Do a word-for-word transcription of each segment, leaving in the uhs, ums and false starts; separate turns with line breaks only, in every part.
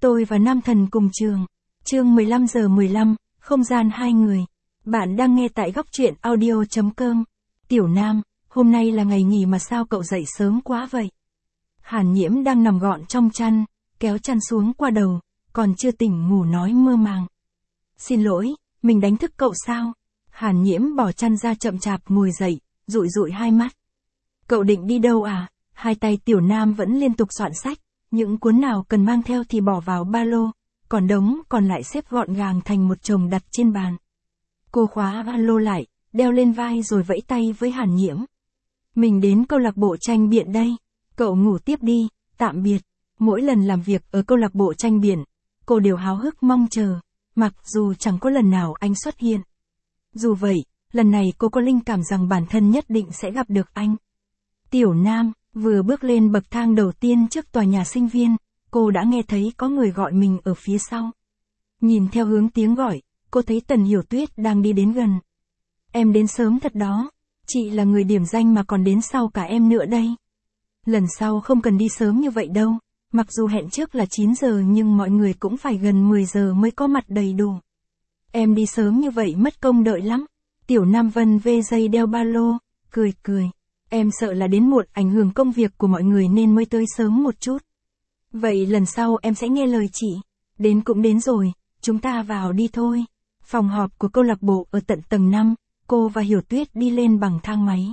Tôi và Nam Thần cùng trường. Chương mười lăm giờ mười lăm, không gian hai người. Bạn đang nghe tại góc truyện audio chấm com. Tiểu Nam, hôm nay là ngày nghỉ mà sao cậu dậy sớm quá vậy? Hàn Nhiễm đang nằm gọn trong chăn, kéo chăn xuống qua đầu, còn chưa tỉnh ngủ nói mơ màng. Xin lỗi, mình đánh thức cậu sao? Hàn Nhiễm bỏ chăn ra chậm chạp ngồi dậy, dụi dụi hai mắt. Cậu định đi đâu à? Hai tay Tiểu Nam vẫn liên tục soạn sách, những cuốn nào cần mang theo thì bỏ vào ba lô, còn đống còn lại xếp gọn gàng thành một chồng đặt trên bàn. Cô khóa ba lô lại, đeo lên vai rồi vẫy tay với Hàn Nhiễm. Mình đến câu lạc bộ tranh biện đây, cậu ngủ tiếp đi, tạm biệt. Mỗi lần làm việc ở câu lạc bộ tranh biện, cô đều háo hức mong chờ, mặc dù chẳng có lần nào anh xuất hiện. Dù vậy, lần này cô có linh cảm rằng bản thân nhất định sẽ gặp được anh. Tiểu Nam, vừa bước lên bậc thang đầu tiên trước tòa nhà sinh viên, cô đã nghe thấy có người gọi mình ở phía sau. Nhìn theo hướng tiếng gọi, cô thấy Tần Hiểu Tuyết đang đi đến gần. Em đến sớm thật đó, chị là người điểm danh mà còn đến sau cả em nữa đây. Lần sau không cần đi sớm như vậy đâu, mặc dù hẹn trước là chín giờ nhưng mọi người cũng phải gần mười giờ mới có mặt đầy đủ. Em đi sớm như vậy mất công đợi lắm. Tiểu Nam vân vê dây đeo ba lô, cười cười. Em sợ là đến muộn ảnh hưởng công việc của mọi người nên mới tới sớm một chút. Vậy lần sau em sẽ nghe lời chị. Đến cũng đến rồi, chúng ta vào đi thôi. Phòng họp của câu lạc bộ ở tận tầng năm, cô và Hiểu Tuyết đi lên bằng thang máy.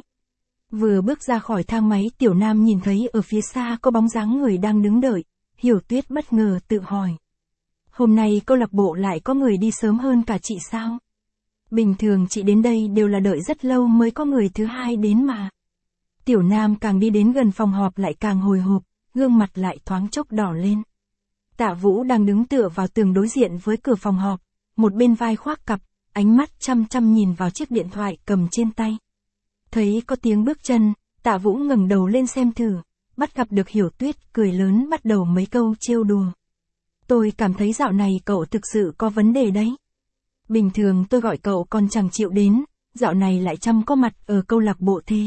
Vừa bước ra khỏi thang máy Tiểu Nam nhìn thấy ở phía xa có bóng dáng người đang đứng đợi. Hiểu Tuyết bất ngờ tự hỏi. Hôm nay câu lạc bộ lại có người đi sớm hơn cả chị sao? Bình thường chị đến đây đều là đợi rất lâu mới có người thứ hai đến mà. Tiểu Nam càng đi đến gần phòng họp lại càng hồi hộp, gương mặt lại thoáng chốc đỏ lên. Tạ Vũ đang đứng tựa vào tường đối diện với cửa phòng họp, một bên vai khoác cặp, ánh mắt chăm chăm nhìn vào chiếc điện thoại cầm trên tay. Thấy có tiếng bước chân, Tạ Vũ ngẩng đầu lên xem thử, bắt gặp được Hiểu Tuyết cười lớn bắt đầu mấy câu trêu đùa. Tôi cảm thấy dạo này cậu thực sự có vấn đề đấy. Bình thường tôi gọi cậu còn chẳng chịu đến, dạo này lại chăm có mặt ở câu lạc bộ thế.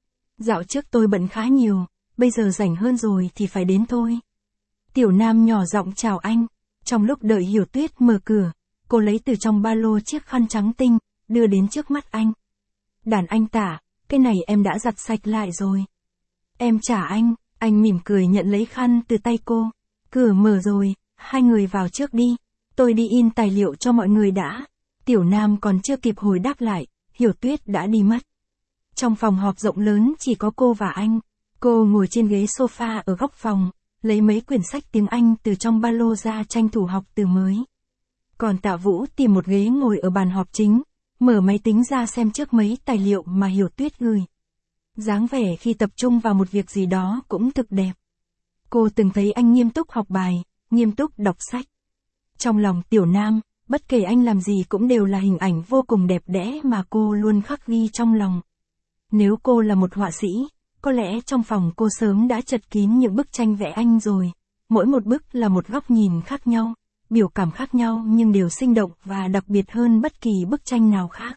Dạo trước tôi bận khá nhiều, bây giờ rảnh hơn rồi thì phải đến thôi. Tiểu Nam nhỏ giọng chào anh, trong lúc đợi Hiểu Tuyết mở cửa, cô lấy từ trong ba lô chiếc khăn trắng tinh, đưa đến trước mắt anh. Đàn anh Tả, cái này em đã giặt sạch lại rồi. Em trả anh, anh mỉm cười nhận lấy khăn từ tay cô. Cửa mở rồi, hai người vào trước đi, tôi đi in tài liệu cho mọi người đã. Tiểu Nam còn chưa kịp hồi đáp lại, Hiểu Tuyết đã đi mất. Trong phòng họp rộng lớn chỉ có cô và anh. Cô ngồi trên ghế sofa ở góc phòng, lấy mấy quyển sách tiếng Anh từ trong ba lô ra tranh thủ học từ mới. Còn Tạ Vũ tìm một ghế ngồi ở bàn họp chính, mở máy tính ra xem trước mấy tài liệu mà Hiểu Tuyết gửi. Dáng vẻ khi tập trung vào một việc gì đó cũng thực đẹp. Cô từng thấy anh nghiêm túc học bài, nghiêm túc đọc sách. Trong lòng Tiểu Nam, bất kể anh làm gì cũng đều là hình ảnh vô cùng đẹp đẽ mà cô luôn khắc ghi trong lòng. Nếu cô là một họa sĩ, có lẽ trong phòng cô sớm đã chật kín những bức tranh vẽ anh rồi. Mỗi một bức là một góc nhìn khác nhau, biểu cảm khác nhau nhưng đều sinh động và đặc biệt hơn bất kỳ bức tranh nào khác.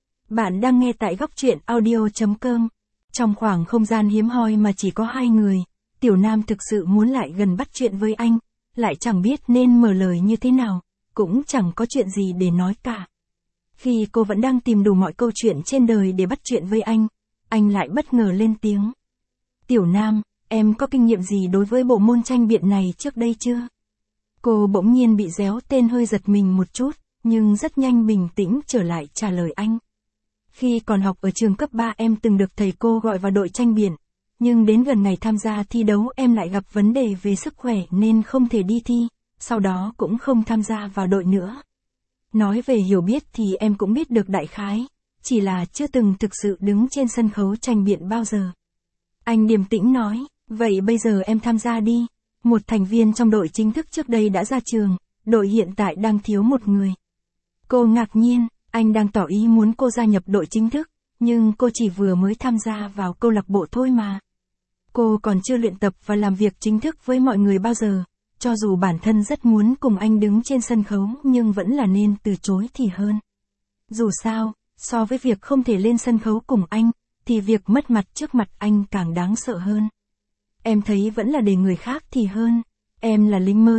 Bạn đang nghe tại góc truyện audio chấm com. Trong khoảng không gian hiếm hoi mà chỉ có hai người, Tiểu Nam thực sự muốn lại gần bắt chuyện với anh, lại chẳng biết nên mở lời như thế nào, cũng chẳng có chuyện gì để nói cả. Khi cô vẫn đang tìm đủ mọi câu chuyện trên đời để bắt chuyện với anh, anh lại bất ngờ lên tiếng. Tiểu Nam, em có kinh nghiệm gì đối với bộ môn tranh biện này trước đây chưa? Cô bỗng nhiên bị réo tên hơi giật mình một chút, nhưng rất nhanh bình tĩnh trở lại trả lời anh. Khi còn học ở trường cấp ba em từng được thầy cô gọi vào đội tranh biện, nhưng đến gần ngày tham gia thi đấu em lại gặp vấn đề về sức khỏe nên không thể đi thi, sau đó cũng không tham gia vào đội nữa. Nói về hiểu biết thì em cũng biết được đại khái, chỉ là chưa từng thực sự đứng trên sân khấu tranh biện bao giờ. Anh điềm tĩnh nói, vậy bây giờ em tham gia đi. Một thành viên trong đội chính thức trước đây đã ra trường, đội hiện tại đang thiếu một người. Cô ngạc nhiên, anh đang tỏ ý muốn cô gia nhập đội chính thức, nhưng cô chỉ vừa mới tham gia vào câu lạc bộ thôi mà. Cô còn chưa luyện tập và làm việc chính thức với mọi người bao giờ, cho dù bản thân rất muốn cùng anh đứng trên sân khấu nhưng vẫn là nên từ chối thì hơn. Dù sao, so với việc không thể lên sân khấu cùng anh, thì việc mất mặt trước mặt anh càng đáng sợ hơn. Em thấy vẫn là để người khác thì hơn. Em là lính mới,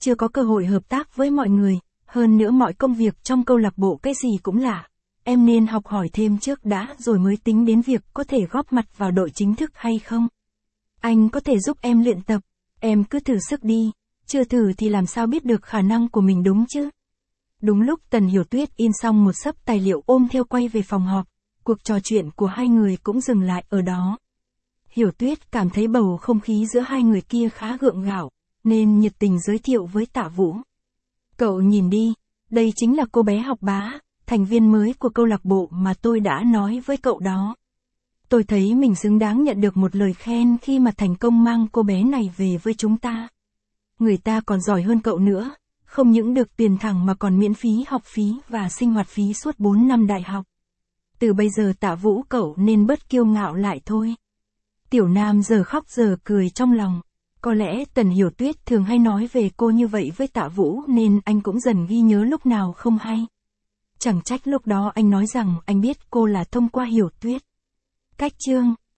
chưa có cơ hội hợp tác với mọi người, hơn nữa mọi công việc trong câu lạc bộ cái gì cũng lạ. Em nên học hỏi thêm trước đã rồi mới tính đến việc có thể góp mặt vào đội chính thức hay không. Anh có thể giúp em luyện tập, em cứ thử sức đi, chưa thử thì làm sao biết được khả năng của mình đúng chứ. Đúng lúc Tần Hiểu Tuyết in xong một xấp tài liệu ôm theo quay về phòng họp, cuộc trò chuyện của hai người cũng dừng lại ở đó. Hiểu Tuyết cảm thấy bầu không khí giữa hai người kia khá gượng gạo, nên nhiệt tình giới thiệu với Tạ Vũ. Cậu nhìn đi, đây chính là cô bé Học Bá, thành viên mới của câu lạc bộ mà tôi đã nói với cậu đó. Tôi thấy mình xứng đáng nhận được một lời khen khi mà thành công mang cô bé này về với chúng ta. Người ta còn giỏi hơn cậu nữa, không những được tiền thẳng mà còn miễn phí học phí và sinh hoạt phí suốt bốn năm đại học. Từ bây giờ Tạ Vũ cậu nên bớt kiêu ngạo lại thôi. Tiểu Nam giờ khóc giờ cười trong lòng. Có lẽ Tần Hiểu Tuyết thường hay nói về cô như vậy với Tạ Vũ nên anh cũng dần ghi nhớ lúc nào không hay. Chẳng trách lúc đó anh nói rằng anh biết cô là thông qua Hiểu Tuyết. Cách chương